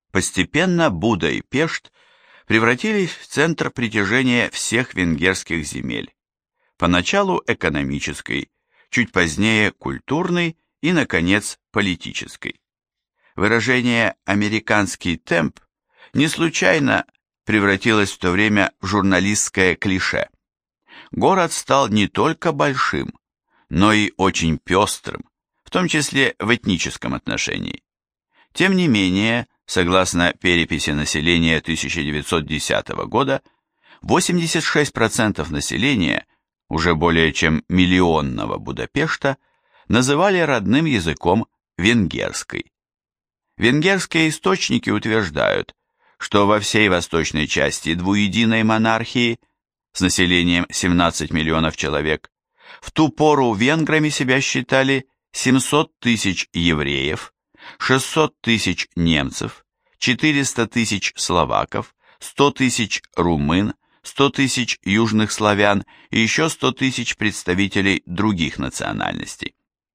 Постепенно Буда и Пешт превратились в центр притяжения всех венгерских земель. Поначалу экономической, чуть позднее культурной и, наконец, политической. Выражение «американский темп» не случайно превратилось в то время в журналистское клише. Город стал не только большим, но и очень пестрым, в том числе в этническом отношении. Тем не менее, согласно переписи населения 1910 года, 86% населения, уже более чем миллионного Будапешта, называли родным языком венгерский. Венгерские источники утверждают, что во всей восточной части двуединой монархии с населением 17 миллионов человек в ту пору венграми себя считали 700 тысяч евреев, 600 тысяч немцев, 400 тысяч словаков, 100 тысяч румын, 100 тысяч южных славян и еще 100 тысяч представителей других национальностей.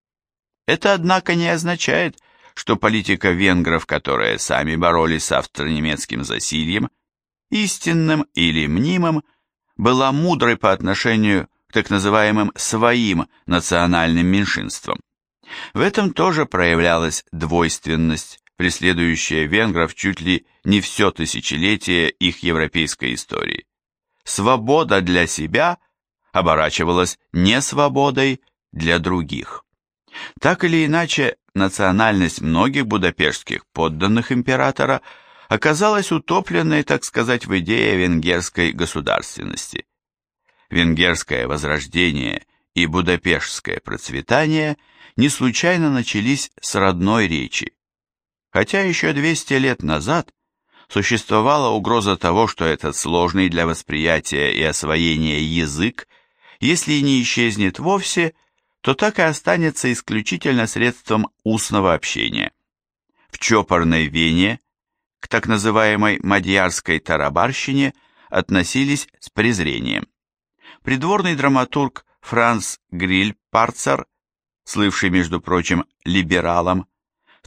Это, однако, не означает, что политика венгров, которые сами боролись с австро-немецким засильем, истинным или мнимым, была мудрой по отношению к так называемым своим национальным меньшинствам. В этом тоже проявлялась двойственность, преследующая венгров чуть ли не все тысячелетие их европейской истории. Свобода для себя оборачивалась несвободой для других. Так или иначе, национальность многих будапештских подданных императора оказалась утопленной, так сказать, в идее венгерской государственности. Венгерское возрождение и будапештское процветание не случайно начались с родной речи. Хотя еще 200 лет назад существовала угроза того, что этот сложный для восприятия и освоения язык, если и не исчезнет вовсе, то так и останется исключительно средством устного общения. В чопорной Вене к так называемой мадьярской тарабарщине относились с презрением. Придворный драматург Франц Грильпарцер, слывший, между прочим, либералом, в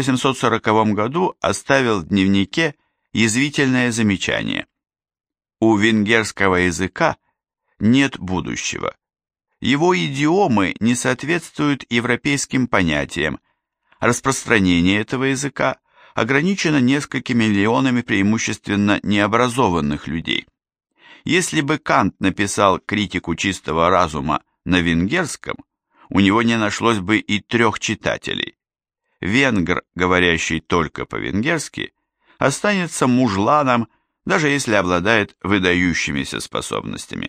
1840 году оставил в дневнике язвительное замечание: «У венгерского языка нет будущего. Его идиомы не соответствуют европейским понятиям. Распространение этого языка ограничено несколькими миллионами преимущественно необразованных людей. Если бы Кант написал критику чистого разума на венгерском, у него не нашлось бы и 3 читателей. Венгр, говорящий только по-венгерски, останется мужланом, даже если обладает выдающимися способностями».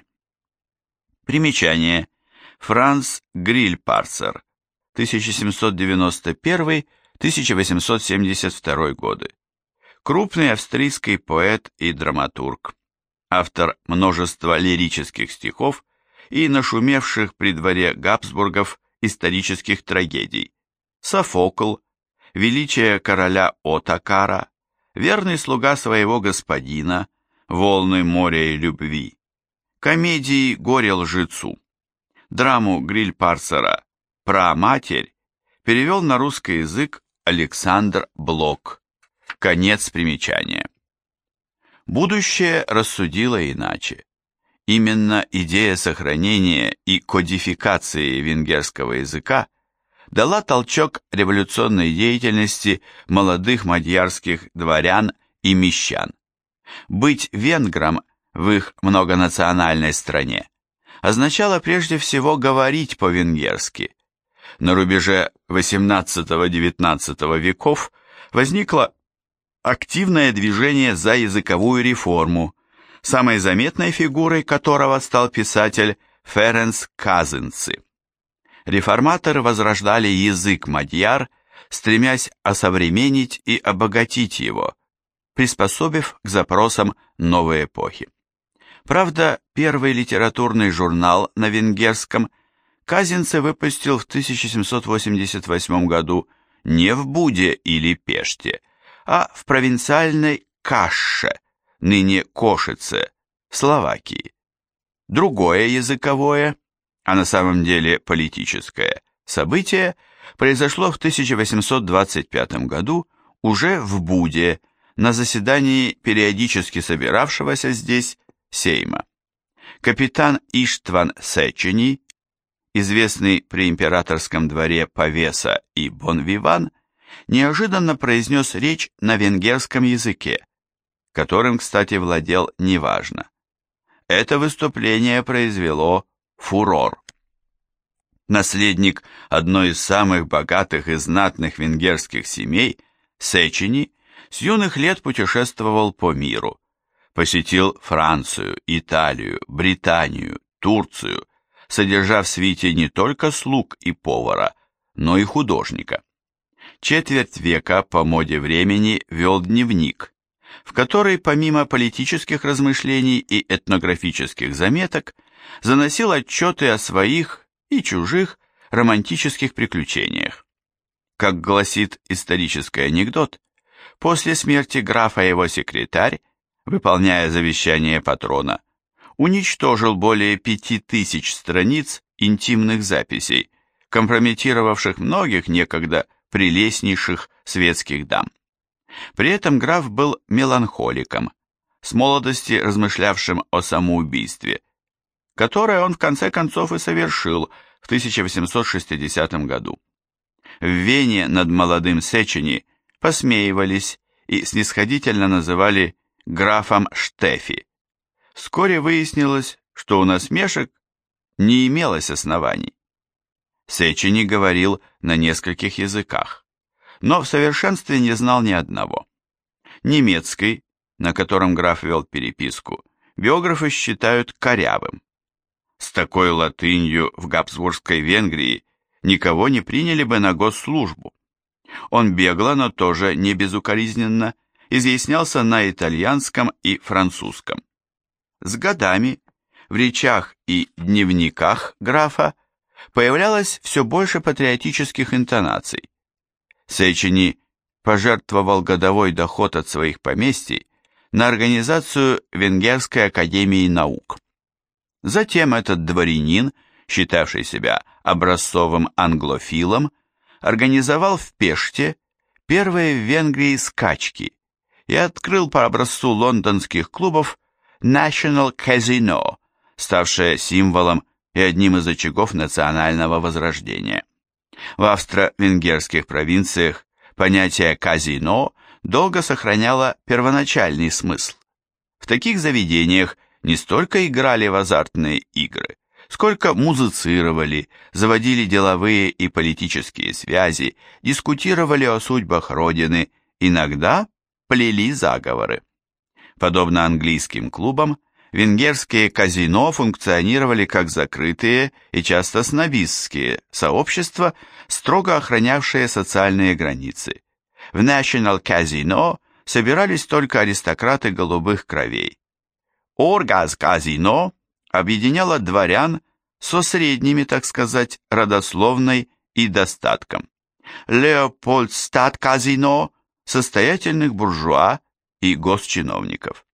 Примечание. Франц Грильпарцер, 1791-1872 годы. Крупный австрийский поэт и драматург, автор множества лирических стихов и нашумевших при дворе Габсбургов исторических трагедий: Софокл, величие короля Оттокара, верный слуга своего господина, волны моря и любви, комедии «Горе лжецу». Драму Грильпарцера «Праматерь» перевел на русский язык Александр Блок. Конец примечания. Будущее рассудило иначе. Именно идея сохранения и кодификации венгерского языка дала толчок революционной деятельности молодых мадьярских дворян и мещан. Быть венгром в их многонациональной стране означало прежде всего говорить по-венгерски. На рубеже XVIII-XIX веков возникло активное движение за языковую реформу, самой заметной фигурой которого стал писатель Ференц Казинци. Реформаторы возрождали язык мадьяр, стремясь осовременить и обогатить его, приспособив к запросам новой эпохи. Правда, первый литературный журнал на венгерском Казинци выпустил в 1788 году не в Буде или Пеште, а в провинциальной Кашше, ныне Кошице, Словакии. Другое языковое, а на самом деле политическое, событие произошло в 1825 году уже в Буде, на заседании периодически собиравшегося здесь Сейма. Капитан Иштван Сечени, известный при императорском дворе Павеса и Бонвиван, неожиданно произнес речь на венгерском языке, которым, кстати, владел неважно. Это выступление произвело фурор. Наследник одной из самых богатых и знатных венгерских семей, Сечени, с юных лет путешествовал по миру, посетил Францию, Италию, Британию, Турцию, содержа в свите не только слуг и повара, но и художника. Четверть века по моде времени вел дневник, в который помимо политических размышлений и этнографических заметок заносил отчеты о своих и чужих романтических приключениях. Как гласит исторический анекдот, после смерти графа его секретарь, выполняя завещание патрона, уничтожил более 5000 страниц интимных записей, компрометировавших многих некогда прелестнейших светских дам. При этом граф был меланхоликом, с молодости размышлявшим о самоубийстве, которое он в конце концов и совершил в 1860 году. В Вене над молодым Сечени посмеивались и снисходительно называли графом Штефи. Вскоре выяснилось, что у насмешек не имелось оснований. Сечени говорил на нескольких языках, но в совершенстве не знал ни одного. Немецкий, на котором граф вел переписку, биографы считают корявым. С такой латынью в Габсбургской Венгрии никого не приняли бы на госслужбу. Он бегло, но тоже не безукоризненно, изъяснялся на итальянском и французском. С годами в речах и дневниках графа появлялось все больше патриотических интонаций. Сечени пожертвовал годовой доход от своих поместий на организацию Венгерской академии наук. Затем этот дворянин, считавший себя образцовым англофилом, организовал в Пеште первые в Венгрии скачки и открыл по образцу лондонских клубов National Casino, ставшее символом и одним из очагов национального возрождения. В австро-венгерских провинциях понятие «казино» долго сохраняло первоначальный смысл. В таких заведениях не столько играли в азартные игры, сколько музицировали, заводили деловые и политические связи, дискутировали о судьбах Родины, иногда плели заговоры. Подобно английским клубам, венгерские казино функционировали как закрытые и часто снобистские сообщества, строго охранявшие социальные границы. В National Casino собирались только аристократы голубых кровей. Оргаз Казино объединяло дворян со средними, так сказать, родословной и достатком. Леопольдстад Казино – состоятельных буржуа и госчиновников.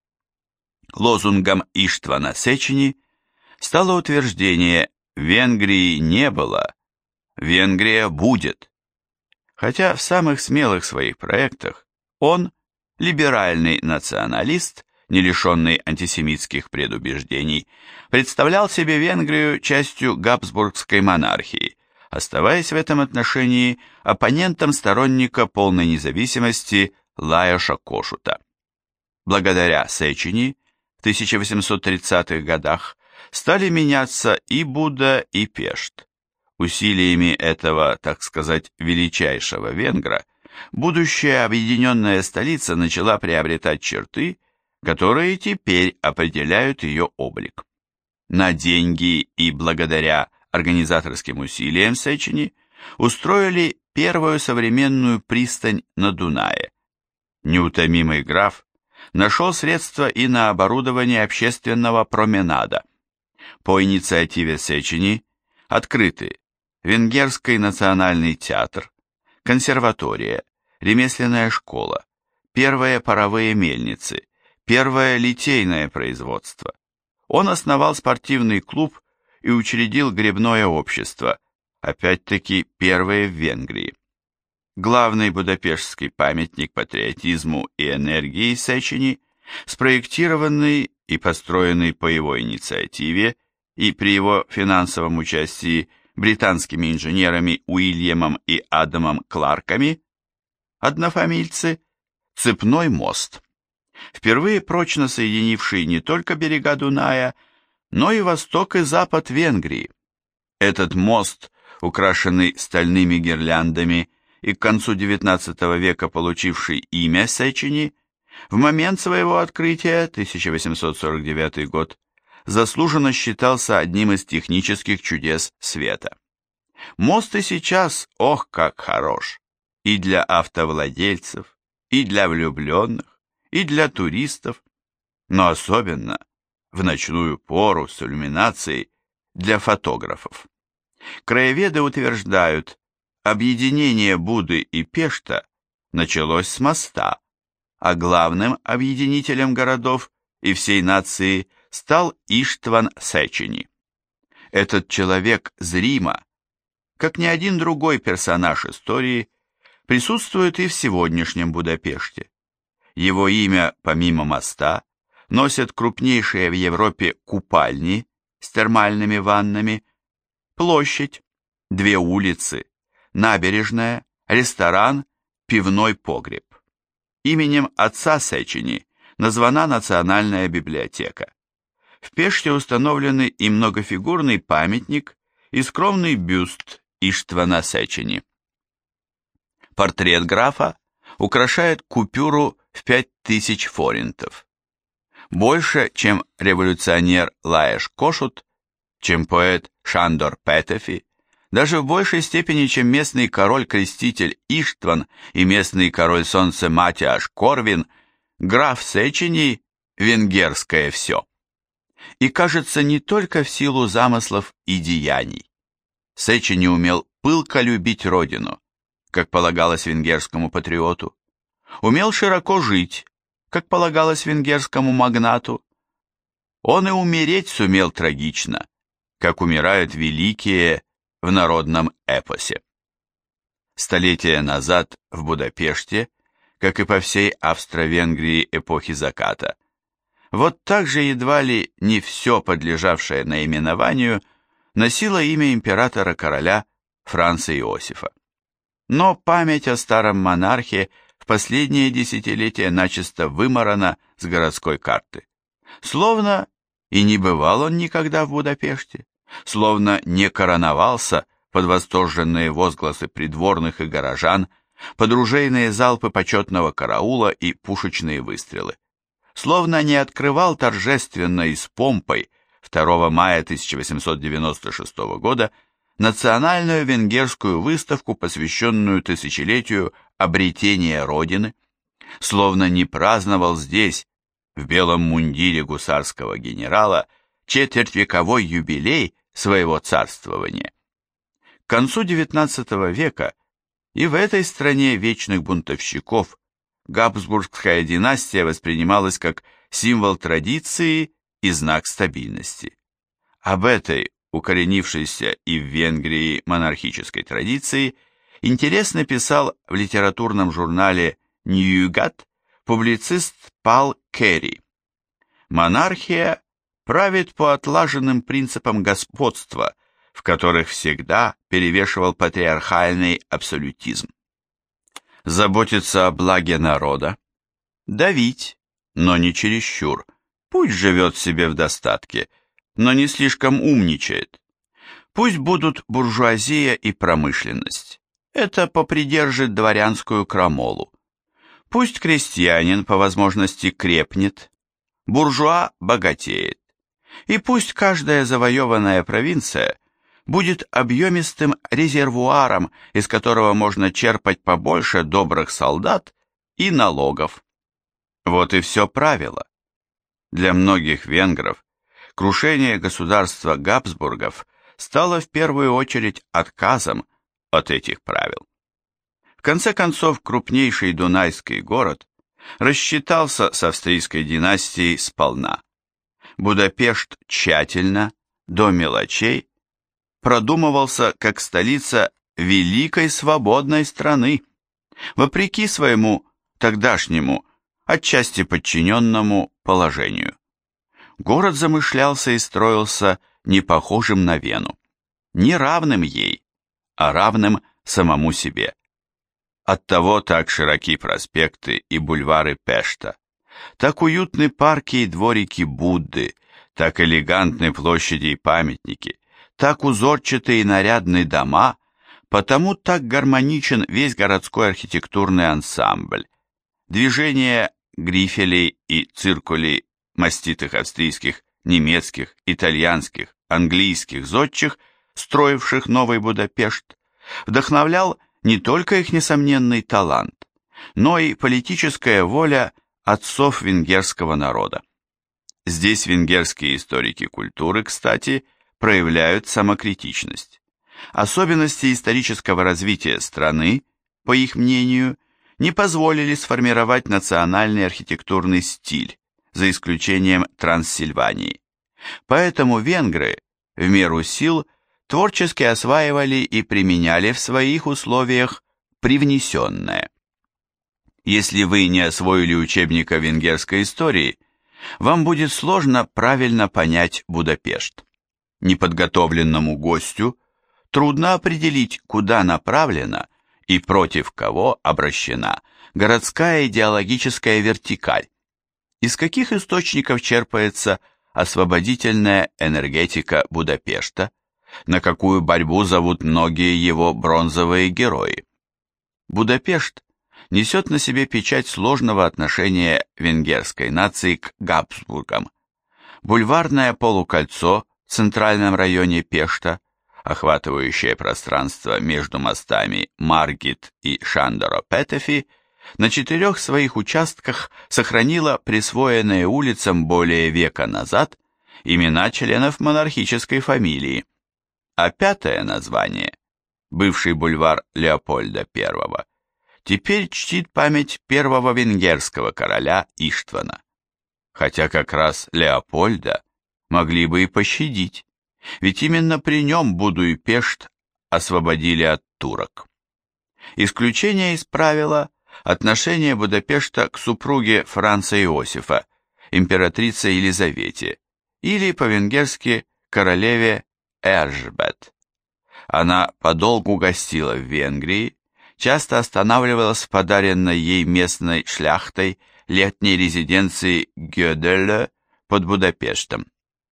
Лозунгом Иштвана Сечени стало утверждение «Венгрии не было, Венгрия будет». Хотя в самых смелых своих проектах он, либеральный националист, не лишенный антисемитских предубеждений, представлял себе Венгрию частью Габсбургской монархии, оставаясь в этом отношении оппонентом сторонника полной независимости Лаjoša Кошута. Благодаря Сечени в 1830-х годах стали меняться и Буда, и Пешт. Усилиями этого, так сказать, величайшего венгра, будущая объединенная столица начала приобретать черты, которые теперь определяют ее облик. На деньги и благодаря организаторским усилиям Сечени устроили первую современную пристань на Дунае. Неутомимый граф нашел средства и на оборудование общественного променада. По инициативе Сечени открыты Венгерский национальный театр, консерватория, ремесленная школа, первые паровые мельницы, первое литейное производство. Он основал спортивный клуб и учредил гребное общество, опять-таки первое в Венгрии. главный будапештский памятник патриотизму и энергии Сечени, спроектированный и построенный по его инициативе и при его финансовом участии британскими инженерами Уильямом и Адамом Кларками, однофамильцы, цепной мост, впервые прочно соединивший не только берега Дуная, но и восток и запад Венгрии. Этот мост, украшенный стальными гирляндами и к концу XIX века получивший имя Сечени, в момент своего открытия, 1849 год, заслуженно считался одним из технических чудес света. Мост и сейчас, ох, как хорош, и для автовладельцев, и для влюбленных, и для туристов, но особенно в ночную пору с иллюминацией для фотографов. Краеведы утверждают, объединение Буды и Пешта началось с моста, а главным объединителем городов и всей нации стал Иштван Сечени. Этот человек зримо, как ни один другой персонаж истории, присутствует и в сегодняшнем Будапеште. Его имя, помимо моста, носят крупнейшие в Европе купальни с термальными ваннами, площадь, 2 улицы, набережная, ресторан, пивной погреб. Именем отца Сечени названа Национальная библиотека. В Пеште установлены и многофигурный памятник, и скромный бюст Иштвана Сечени. Портрет графа украшает купюру в 5000 форинтов. Больше, чем революционер Лаеш Кошут, чем поэт Шандор Петефи, даже в большей степени, чем местный король-креститель Иштван и местный король солнца Матиаш Корвин, граф Сечени – венгерское все. И кажется, не только в силу замыслов и деяний. Сечени умел пылко любить родину, как полагалось венгерскому патриоту, умел широко жить, как полагалось венгерскому магнату. Он и умереть сумел трагично, как умирают великие в народном эпосе. Столетия назад в Будапеште, как и по всей Австро-Венгрии эпохи заката, вот так же едва ли не все подлежавшее наименованию носило имя императора-короля Франца Иосифа. Но память о старом монархе в последние десятилетия начисто вымарана с городской карты. Словно и не бывал он никогда в Будапеште, словно не короновался под восторженные возгласы придворных и горожан, под ружейные залпы почетного караула и пушечные выстрелы, словно не открывал торжественно и с помпой 2 мая 1896 года национальную венгерскую выставку, посвященную тысячелетию обретения Родины, словно не праздновал здесь, в белом мундире гусарского генерала, четвертьвековой юбилей своего царствования. К концу XIX века и в этой стране вечных бунтовщиков Габсбургская династия воспринималась как символ традиции и знак стабильности. Об этой, укоренившейся и в Венгрии монархической традиции, интересно писал в литературном журнале «Ньюгат» публицист Пал Керри. Монархия правит по отлаженным принципам господства, в которых всегда перевешивал патриархальный абсолютизм. Заботиться о благе народа, давить, но не чересчур, пусть живет себе в достатке, но не слишком умничает. Пусть будут буржуазия и промышленность, это попридержит дворянскую крамолу. Пусть крестьянин по возможности крепнет, буржуа богатеет, и пусть каждая завоеванная провинция будет объемистым резервуаром, из которого можно черпать побольше добрых солдат и налогов. Вот и все правило. Для многих венгров крушение государства Габсбургов стало в первую очередь отказом от этих правил. В конце концов, крупнейший дунайский город рассчитался с австрийской династией сполна. Будапешт тщательно, до мелочей, продумывался как столица великой свободной страны, вопреки своему тогдашнему, отчасти подчиненному положению. Город замышлялся и строился не похожим на Вену, не равным ей, а равным самому себе. Оттого так широки проспекты и бульвары Пешта, так уютны парки и дворики Будды, так элегантны площади и памятники, так узорчатые и нарядные дома, потому так гармоничен весь городской архитектурный ансамбль. Движение грифелей и циркулей маститых австрийских, немецких, итальянских, английских зодчих, строивших Новый Будапешт, вдохновлял не только их несомненный талант, но и политическая воля отцов венгерского народа. Здесь венгерские историки культуры, кстати, проявляют самокритичность. Особенности исторического развития страны, по их мнению, не позволили сформировать национальный архитектурный стиль, за исключением Транссильвании. Поэтому венгры, в меру сил, творчески осваивали и применяли в своих условиях привнесенное. Если вы не освоили учебника венгерской истории, вам будет сложно правильно понять Будапешт. Неподготовленному гостю трудно определить, куда направлена и против кого обращена городская идеологическая вертикаль, из каких источников черпается освободительная энергетика Будапешта, на какую борьбу зовут многие его бронзовые герои. Будапешт несет на себе печать сложного отношения венгерской нации к Габсбургам. Бульварное полукольцо в центральном районе Пешта, охватывающее пространство между мостами Маргит и Шандоро-Петефи, на 4 своих участках сохранило присвоенные улицам более века назад имена членов монархической фамилии, а 5-е название, бывший бульвар Леопольда I, теперь чтит память первого венгерского короля Иштвана. Хотя как раз Леопольда могли бы и пощадить, ведь именно при нем Буду и Пешт освободили от турок. Исключение из правила – отношение Будапешта к супруге Франца Иосифа, императрице Елизавете, или по-венгерски королеве Эржбет. Она подолгу гостила в Венгрии, часто останавливалась в подаренной ей местной шляхтой летней резиденции Гёделе под Будапештом.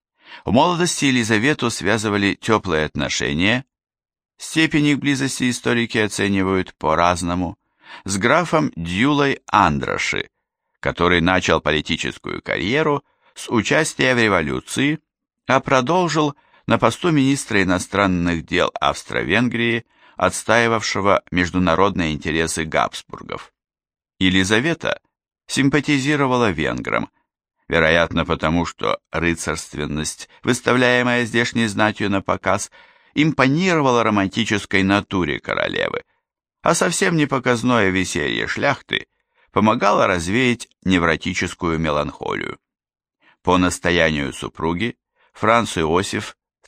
В молодости Елизавету связывали теплые отношения, степень их близости историки оценивают по-разному, с графом Дьюлой Андраши, который начал политическую карьеру с участия в революции, а продолжил на посту министра иностранных дел Австро-Венгрии, отстаивавшего международные интересы Габсбургов. Елизавета симпатизировала венграм, вероятно потому, что рыцарственность, выставляемая здешней знатью на показ, импонировала романтической натуре королевы, а совсем не показное веселье шляхты помогало развеять невротическую меланхолию. По настоянию супруги Франц Иосиф в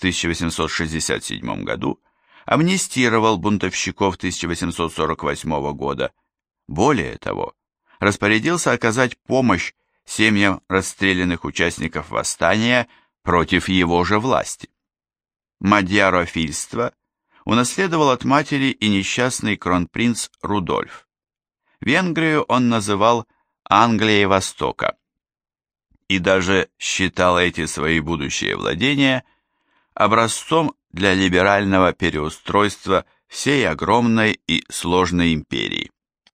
1867 году амнистировал бунтовщиков 1848 года. Более того, распорядился оказать помощь семьям расстрелянных участников восстания против его же власти. Мадьярофильство унаследовал от матери и несчастный кронпринц Рудольф. Венгрию он называл Англией Востока и даже считал эти свои будущие владения образцом для либерального переустройства всей огромной и сложной империи.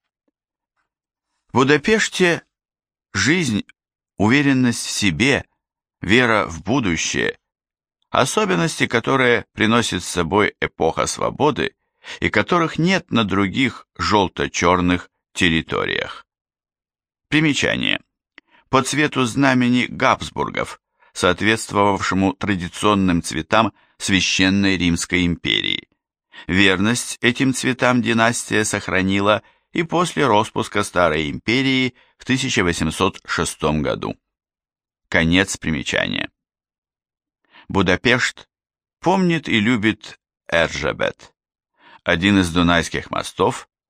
В Будапеште жизнь, уверенность в себе, вера в будущее – особенности, которые приносит с собой эпоха свободы и которых нет на других желто-черных территориях. Примечание. По цвету знамени Габсбургов, соответствовавшему традиционным цветам Священной Римской империи. Верность этим цветам династия сохранила и после распуска Старой империи в 1806 году. Конец примечания. Будапешт помнит и любит Эржебет, один из дунайских мостов,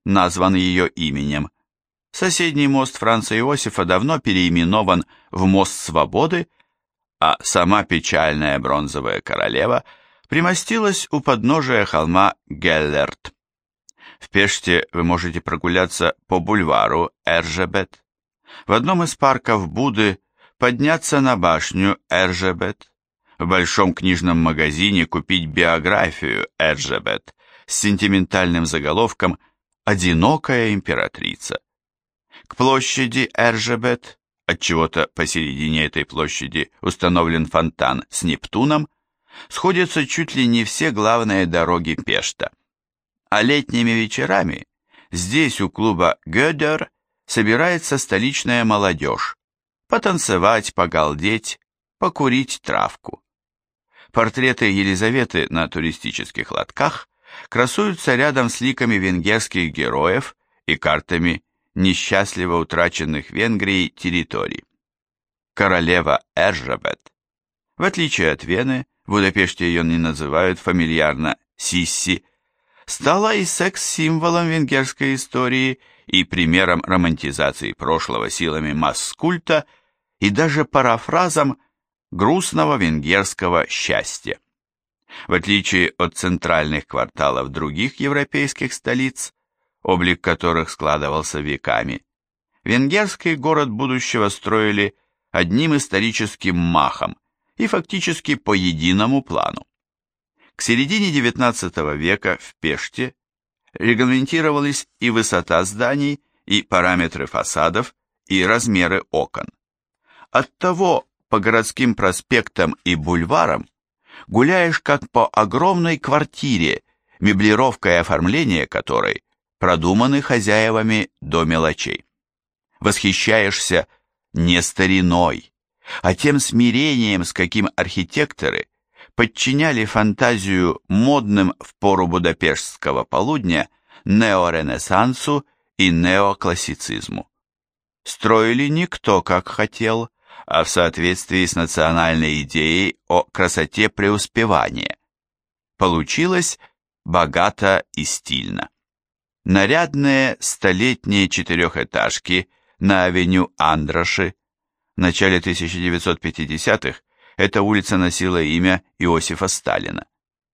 назван ее именем. Соседний мост Франца Иосифа давно переименован в мост Свободы, а сама печальная бронзовая королева примостилась у подножия холма Геллерт. В Пеште вы можете прогуляться по бульвару Эржебет, в одном из парков Буды подняться на башню Эржебет, в большом книжном магазине купить биографию Эржебет с сентиментальным заголовком «Одинокая императрица». К площади Эржебет, отчего-то посередине этой площади установлен фонтан с Нептуном, сходятся чуть ли не все главные дороги Пешта. А летними вечерами здесь у клуба Гёдер собирается столичная молодежь потанцевать, погалдеть, покурить травку. Портреты Елизаветы на туристических лотках красуются рядом с ликами венгерских героев и картами несчастливо утраченных Венгрией территорий. Королева Эржебет, в отличие от Вены, в Будапеште ее не называют фамильярно Сисси, стала и секс-символом венгерской истории, и примером романтизации прошлого силами масс-культа, и даже парафразом грустного венгерского счастья. В отличие от центральных кварталов других европейских столиц, облик которых складывался веками, венгерский город будущего строили одним историческим махом и фактически по единому плану. К середине XIX века в Пеште регламентировались и высота зданий, и параметры фасадов, и размеры окон. Оттого по городским проспектам и бульварам гуляешь как по огромной квартире, меблировка и оформление которой продуманы хозяевами до мелочей. Восхищаешься не стариной, а тем смирением, с каким архитекторы подчиняли фантазию модным в пору будапештского полудня неоренессансу и неоклассицизму. Строили не кто как хотел, а в соответствии с национальной идеей о красоте преуспевания. Получилось богато и стильно. Нарядные столетние четырехэтажки на авеню Андраши в начале 1950-х эта улица носила имя Иосифа Сталина.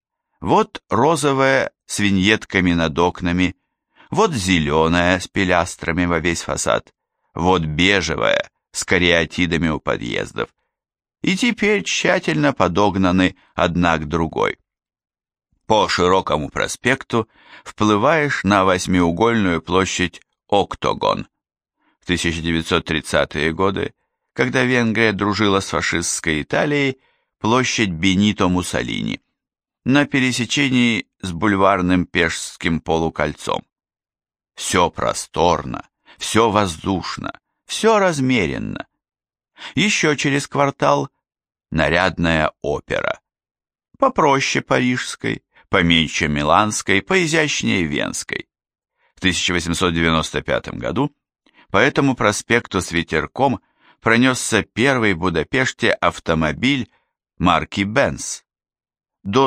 Вот розовая с виньетками над окнами, вот зеленая с пилястрами во весь фасад, вот бежевая с кариатидами у подъездов. И теперь тщательно подогнаны одна к другой. По широкому проспекту вплываешь на восьмиугольную площадь Октогон. В 1930-е годы, когда Венгрия дружила с фашистской Италией, площадь Бенито Муссолини, на пересечении с бульварным Пешским полукольцом. Все просторно, все воздушно, все размеренно. Еще через квартал нарядная опера. Попроще парижской, поменьше миланской, поизящнее венской. В 1895 году по этому проспекту с ветерком пронесся первый в Будапеште автомобиль марки Benz. До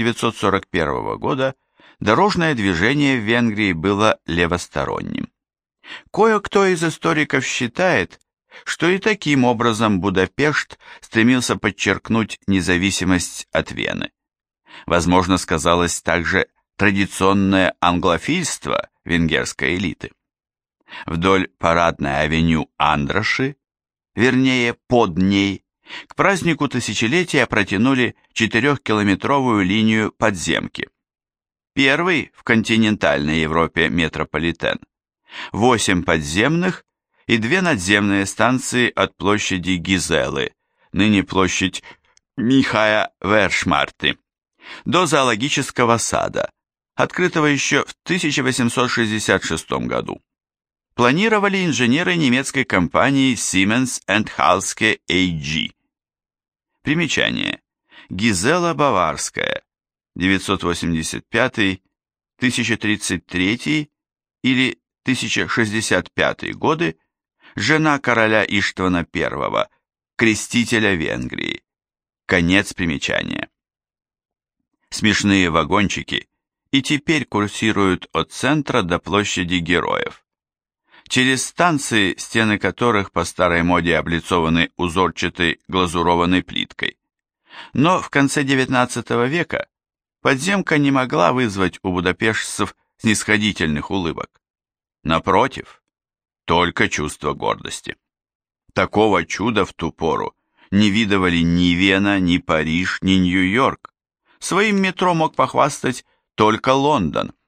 1941 года дорожное движение в Венгрии было левосторонним. Кое-кто из историков считает, что и таким образом Будапешт стремился подчеркнуть независимость от Вены. Возможно, сказалось также традиционное англофильство венгерской элиты. Вдоль парадной авеню Андраши, вернее под ней, к празднику тысячелетия протянули 4-километровую линию подземки. Первый в континентальной Европе метрополитен. 8 подземных и 2 надземные станции от площади Гизелы, ныне площадь Михая Вершмарты, до зоологического сада, открытого еще в 1866 году. Планировали инженеры немецкой компании Siemens & Halske AG. Примечание. Гизела Баварская, 985-1033 или 1065 годы, жена короля Иштвана I, крестителя Венгрии. Конец примечания. Смешные вагончики и теперь курсируют от центра до площади Героев. Через станции, стены которых по старой моде облицованы узорчатой глазурованной плиткой. Но в конце XIX века подземка не могла вызвать у будапештцев снисходительных улыбок. Напротив, только чувство гордости. Такого чуда в ту пору не видывали ни Вена, ни Париж, ни Нью-Йорк. Своим метро мог похвастать только Лондон.